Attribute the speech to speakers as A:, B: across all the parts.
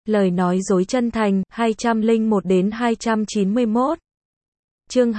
A: Lời nói dối chân thành, 201 đến 291. Chương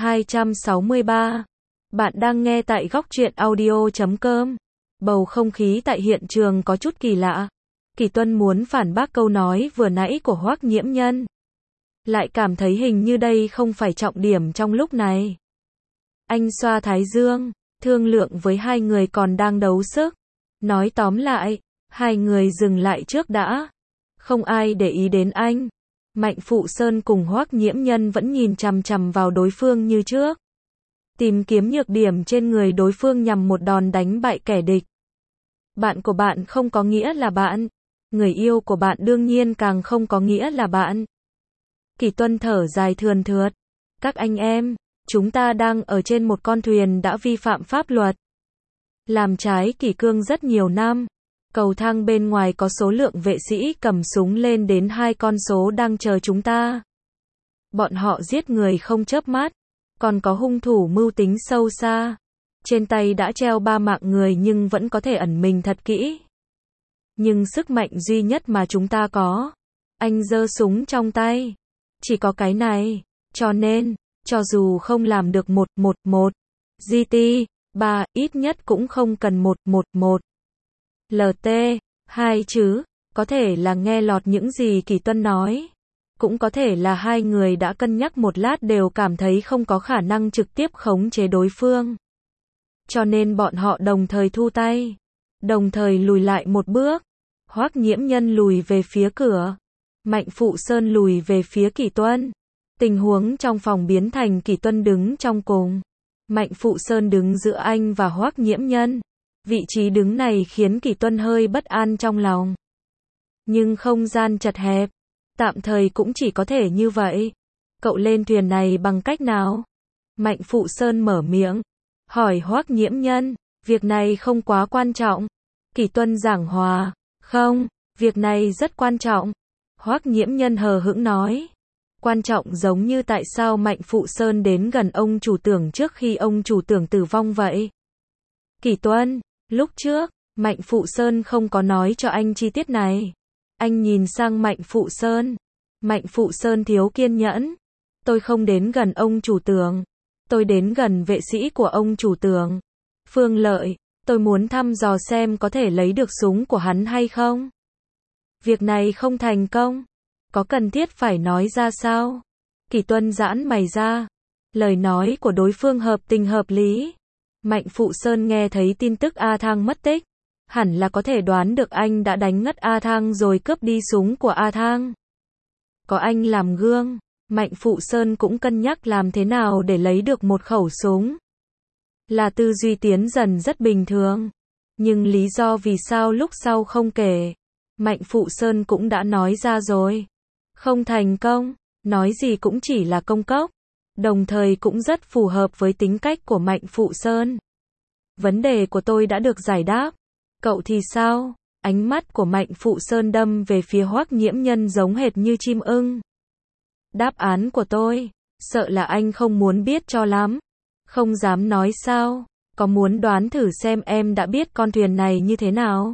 A: 263. Bạn đang nghe tại góc truyện audio.com. Bầu không khí tại hiện trường có chút kỳ lạ. Kỳ Tuân muốn phản bác câu nói vừa nãy của Hoắc Nhiễm Nhân, lại cảm thấy hình như đây không phải trọng điểm trong lúc này. Anh xoa thái dương, thương lượng với hai người còn đang đấu sức. Nói tóm lại, hai người dừng lại trước đã. Không ai để ý đến anh. Mạnh Phụ Sơn cùng Hoắc Nhiễm Nhân vẫn nhìn chằm chằm vào đối phương như trước, tìm kiếm nhược điểm trên người đối phương nhằm một đòn đánh bại kẻ địch. Bạn của bạn không có nghĩa là bạn. Người yêu của bạn đương nhiên càng không có nghĩa là bạn. Kỳ Tuân thở dài thườn thượt. Các anh em, chúng ta đang ở trên một con thuyền đã vi phạm pháp luật, làm trái kỷ cương rất nhiều năm. Cầu thang bên ngoài có số lượng vệ sĩ cầm súng lên đến 2 con số đang chờ chúng ta. Bọn họ giết người không chớp mắt, còn có hung thủ mưu tính sâu xa. Trên tay đã treo 3 mạng người nhưng vẫn có thể ẩn mình thật kỹ. Nhưng sức mạnh duy nhất mà chúng ta có, anh giơ súng trong tay, chỉ có cái này. Cho nên, cho dù không làm được 111 GT 3, ít nhất cũng không cần 111 LT 2 chứ. Có thể là nghe lọt những gì Kỳ Tuân nói, cũng có thể là hai người đã cân nhắc một lát đều cảm thấy không có khả năng trực tiếp khống chế đối phương. Cho nên bọn họ đồng thời thu tay, đồng thời lùi lại một bước. Hoắc Nhiễm Nhân lùi về phía cửa, Mạnh Phụ Sơn lùi về phía Kỳ Tuân. Tình huống trong phòng biến thành Kỳ Tuân đứng trong cùng, Mạnh Phụ Sơn đứng giữa anh và Hoắc Nhiễm Nhân. Vị trí đứng này khiến Kỳ Tuân hơi bất an trong lòng. Nhưng không gian chật hẹp, tạm thời cũng chỉ có thể như vậy. Cậu lên thuyền này bằng cách nào? Mạnh Phụ Sơn mở miệng, hỏi Hoắc Nhiễm Nhân. Việc này không quá quan trọng. Kỳ Tuân giảng hòa. Không, việc này rất quan trọng. Hoắc Nhiễm Nhân hờ hững nói. Quan trọng giống như tại sao Mạnh Phụ Sơn đến gần ông chủ tưởng trước khi ông chủ tưởng tử vong vậy. Kỳ Tuân, lúc trước, Mạnh Phụ Sơn không có nói cho anh chi tiết này. Anh nhìn sang Mạnh Phụ Sơn. Mạnh Phụ Sơn thiếu kiên nhẫn. Tôi không đến gần ông chủ tưởng. Tôi đến gần vệ sĩ của ông chủ tưởng. Phương Lợi, tôi muốn thăm dò xem có thể lấy được súng của hắn hay không. Việc này không thành công, có cần thiết phải nói ra sao? Kỳ Tuân giãn mày ra. Lời nói của đối phương hợp tình hợp lý. Mạnh Phụ Sơn nghe thấy tin tức A Thang mất tích, hẳn là có thể đoán được anh đã đánh ngất A Thang rồi cướp đi súng của A Thang. Có anh làm gương, Mạnh Phụ Sơn cũng cân nhắc làm thế nào để lấy được một khẩu súng. Là tư duy tiến dần rất bình thường. Nhưng lý do vì sao lúc sau không kể, Mạnh Phụ Sơn cũng đã nói ra rồi. Không thành công, nói gì cũng chỉ là công cốc. Đồng thời cũng rất phù hợp với tính cách của Mạnh Phụ Sơn. Vấn đề của tôi đã được giải đáp. Cậu thì sao? Ánh mắt của Mạnh Phụ Sơn đâm về phía Hoắc Nhiễm Nhân giống hệt như chim ưng. Đáp án của tôi, sợ là anh không muốn biết cho lắm. Không dám nói sao? Có muốn đoán thử xem em đã biết con thuyền này như thế nào?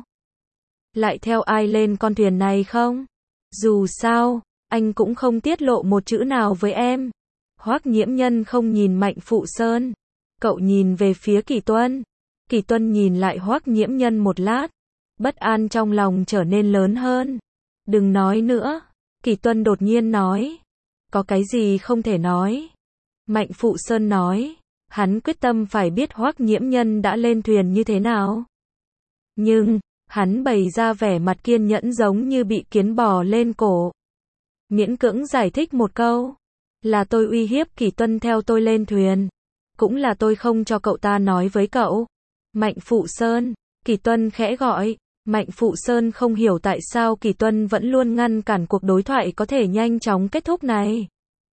A: Lại theo ai lên con thuyền này không? Dù sao, anh cũng không tiết lộ một chữ nào với em. Hoắc Nhiễm Nhân không nhìn Mạnh Phụ Sơn. Cậu nhìn về phía Kỳ Tuân. Kỳ Tuân nhìn lại Hoắc Nhiễm Nhân một lát. Bất an trong lòng trở nên lớn hơn. Đừng nói nữa. Kỳ Tuân đột nhiên nói. Có cái gì không thể nói? Mạnh Phụ Sơn nói. Hắn quyết tâm phải biết Hoắc Nhiễm Nhân đã lên thuyền như thế nào. Nhưng, hắn bày ra vẻ mặt kiên nhẫn giống như bị kiến bò lên cổ. Miễn cưỡng giải thích một câu. Là tôi uy hiếp Kỳ Tuân theo tôi lên thuyền. Cũng là tôi không cho cậu ta nói với cậu. Mạnh Phụ Sơn, Kỳ Tuân khẽ gọi. Mạnh Phụ Sơn không hiểu tại sao Kỳ Tuân vẫn luôn ngăn cản cuộc đối thoại có thể nhanh chóng kết thúc này.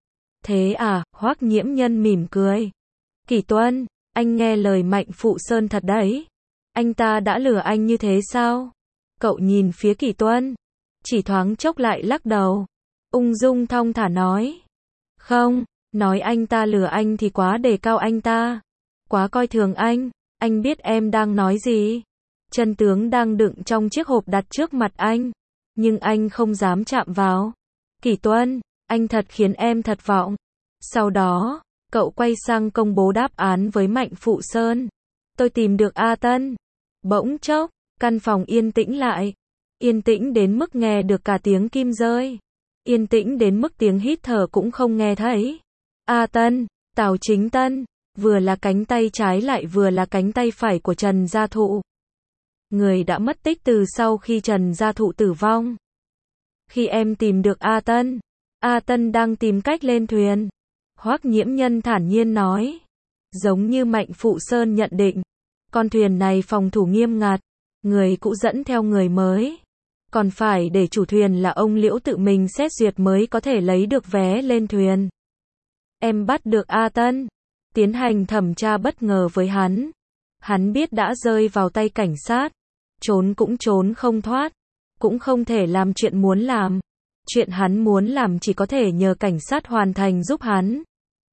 A: Thế à, Hoắc Nhiễm Nhân mỉm cười. Kỳ Tuân, anh nghe lời Mạnh Phụ Sơn thật đấy. Anh ta đã lừa anh như thế sao? Cậu nhìn phía Kỳ Tuân, chỉ thoáng chốc lại lắc đầu. Ung dung thong thả nói. Không, nói anh ta lừa anh thì quá đề cao anh ta. Quá coi thường anh biết em đang nói gì. Chân tướng đang đựng trong chiếc hộp đặt trước mặt anh. nhưng anh không dám chạm vào. Kỷ Tuân, anh thật khiến em thất vọng. Sau đó, cậu quay sang công bố đáp án với Mạnh Phụ Sơn. Tôi tìm được A Tân. Bỗng chốc, căn phòng yên tĩnh lại. Yên tĩnh đến mức nghe được cả tiếng kim rơi. Yên tĩnh đến mức tiếng hít thở cũng không nghe thấy. A Tân, Tào Chính Tân, vừa là cánh tay trái lại vừa là cánh tay phải của Trần Gia Thụ. Người đã mất tích từ sau khi Trần Gia Thụ tử vong. Khi em tìm được A Tân đang tìm cách lên thuyền. Hoắc Nhiễm Nhân thản nhiên nói. Giống như Mạnh Phụ Sơn nhận định, con thuyền này phòng thủ nghiêm ngặt, người cũ dẫn theo người mới. Còn phải để chủ thuyền là ông Liễu tự mình xét duyệt mới có thể lấy được vé lên thuyền. Em bắt được A Tân, tiến hành thẩm tra bất ngờ với hắn. Hắn biết đã rơi vào tay cảnh sát, trốn cũng trốn không thoát, cũng không thể làm chuyện muốn làm. Chuyện hắn muốn làm chỉ có thể nhờ cảnh sát hoàn thành giúp hắn.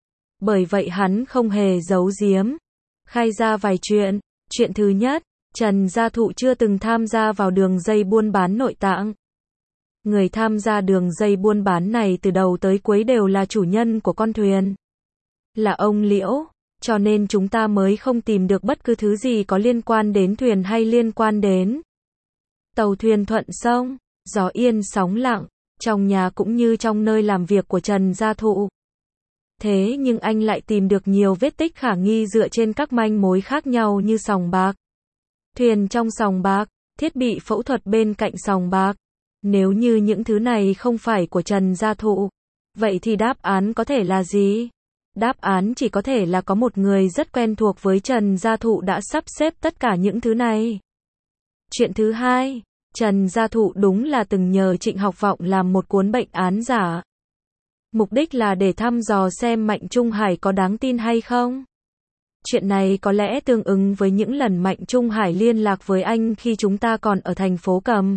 A: Bởi vậy hắn không hề giấu giếm, khai ra vài chuyện. Chuyện thứ nhất, Trần Gia Thụ chưa từng tham gia vào đường dây buôn bán nội tạng. Người tham gia đường dây buôn bán này từ đầu tới cuối đều là chủ nhân của con thuyền. Là ông Liễu, cho nên chúng ta mới không tìm được bất cứ thứ gì có liên quan đến thuyền hay liên quan đến tàu thuyền thuận sông, gió yên sóng lặng, trong nhà cũng như trong nơi làm việc của Trần Gia Thụ. Thế nhưng anh lại tìm được nhiều vết tích khả nghi dựa trên các manh mối khác nhau như sòng bạc, thuyền trong sòng bạc, thiết bị phẫu thuật bên cạnh sòng bạc. Nếu như những thứ này không phải của Trần Gia Thụ, vậy thì đáp án có thể là gì? Đáp án chỉ có thể là có một người rất quen thuộc với Trần Gia Thụ đã sắp xếp tất cả những thứ này. Chuyện thứ hai, Trần Gia Thụ đúng là từng nhờ Trịnh Học Vọng làm một cuốn bệnh án giả. Mục đích là để thăm dò xem Mạnh Trung Hải có đáng tin hay không. Chuyện này có lẽ tương ứng với những lần Mạnh Trung Hải liên lạc với anh khi chúng ta còn ở thành phố Cầm.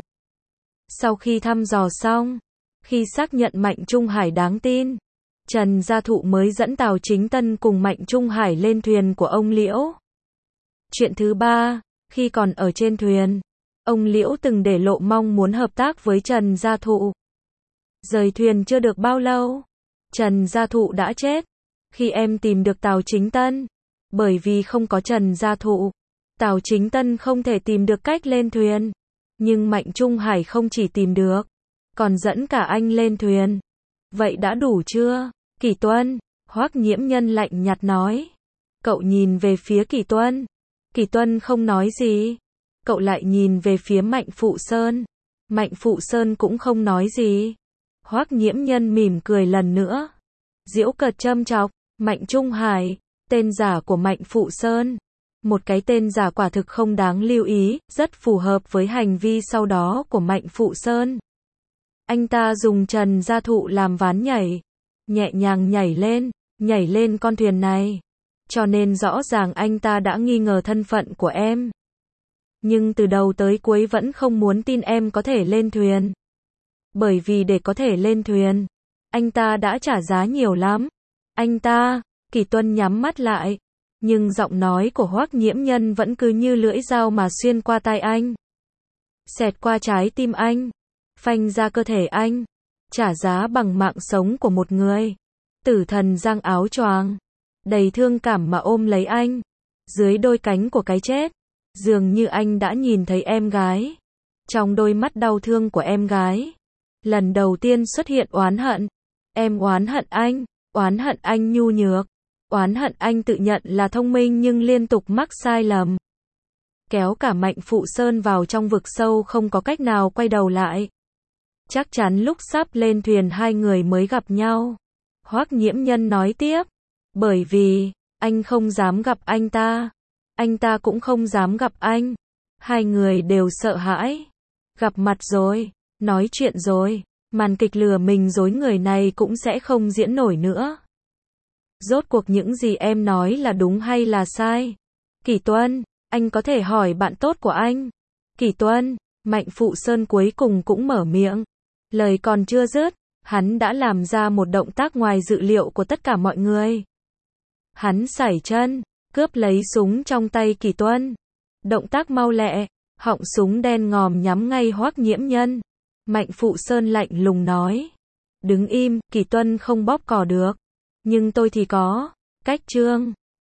A: Sau khi thăm dò xong, khi xác nhận Mạnh Trung Hải đáng tin, Trần Gia Thụ mới dẫn Tào Chính Tân cùng Mạnh Trung Hải lên thuyền của ông Liễu. Chuyện thứ ba, khi còn ở trên thuyền, ông Liễu từng để lộ mong muốn hợp tác với Trần Gia Thụ. Rời thuyền chưa được bao lâu, Trần Gia Thụ đã chết. Khi em tìm được Tào Chính Tân, bởi vì không có Trần Gia Thụ, Tào Chính Tân không thể tìm được cách lên thuyền. Nhưng Mạnh Trung Hải không chỉ tìm được, còn dẫn cả anh lên thuyền. Vậy đã đủ chưa? Kỷ Tuân, Hoắc Nhiễm Nhân lạnh nhạt nói. Cậu nhìn về phía Kỷ Tuân. Kỷ Tuân không nói gì. Cậu lại nhìn về phía Mạnh Phụ Sơn. Mạnh Phụ Sơn cũng không nói gì. Hoắc Nhiễm Nhân mỉm cười lần nữa. Giễu cợt châm chọc, Mạnh Trung Hải, tên giả của Mạnh Phụ Sơn. Một cái tên giả quả thực không đáng lưu ý, rất phù hợp với hành vi sau đó của Mạnh Phụ Sơn. Anh ta dùng Trần Gia Thụ làm ván nhảy, nhẹ nhàng nhảy lên con thuyền này. Cho nên rõ ràng anh ta đã nghi ngờ thân phận của em. Nhưng từ đầu tới cuối vẫn không muốn tin em có thể lên thuyền. Bởi vì để có thể lên thuyền, anh ta đã trả giá nhiều lắm. Anh ta, Kỷ Tuân nhắm mắt lại. Nhưng giọng nói của Hoắc Nhiễm Nhân vẫn cứ như lưỡi dao mà xuyên qua tai anh. Xẹt qua trái tim anh. Phanh ra cơ thể anh. Trả giá bằng mạng sống của một người. Tử thần giang áo choàng, đầy thương cảm mà ôm lấy anh. Dưới đôi cánh của cái chết, dường như anh đã nhìn thấy em gái. Trong đôi mắt đau thương của em gái, lần đầu tiên xuất hiện oán hận. Em oán hận anh nhu nhược. Oán hận anh tự nhận là thông minh nhưng liên tục mắc sai lầm. Kéo cả Mạnh Phụ Sơn vào trong vực sâu không có cách nào quay đầu lại. Chắc chắn lúc sắp lên thuyền hai người mới gặp nhau. Hoắc Nhiễm Nhân nói tiếp. Bởi vì, anh không dám gặp anh ta cũng không dám gặp anh. Hai người đều sợ hãi. Gặp mặt rồi, nói chuyện rồi, màn kịch lừa mình dối người này cũng sẽ không diễn nổi nữa. Rốt cuộc những gì em nói là đúng hay là sai? Kỷ Tuân, anh có thể hỏi bạn tốt của anh. Kỷ Tuân, Mạnh Phụ Sơn cuối cùng cũng mở miệng. Lời còn chưa dứt, hắn đã làm ra một động tác ngoài dự liệu của tất cả mọi người. Hắn sải chân, cướp lấy súng trong tay Kỷ Tuân. Động tác mau lẹ, họng súng đen ngòm nhắm ngay Hoắc Nhiễm Nhân. Mạnh Phụ Sơn lạnh lùng nói. Đứng im, Kỳ Tuân không bóp cò được. Nhưng tôi thì có. Cách Trương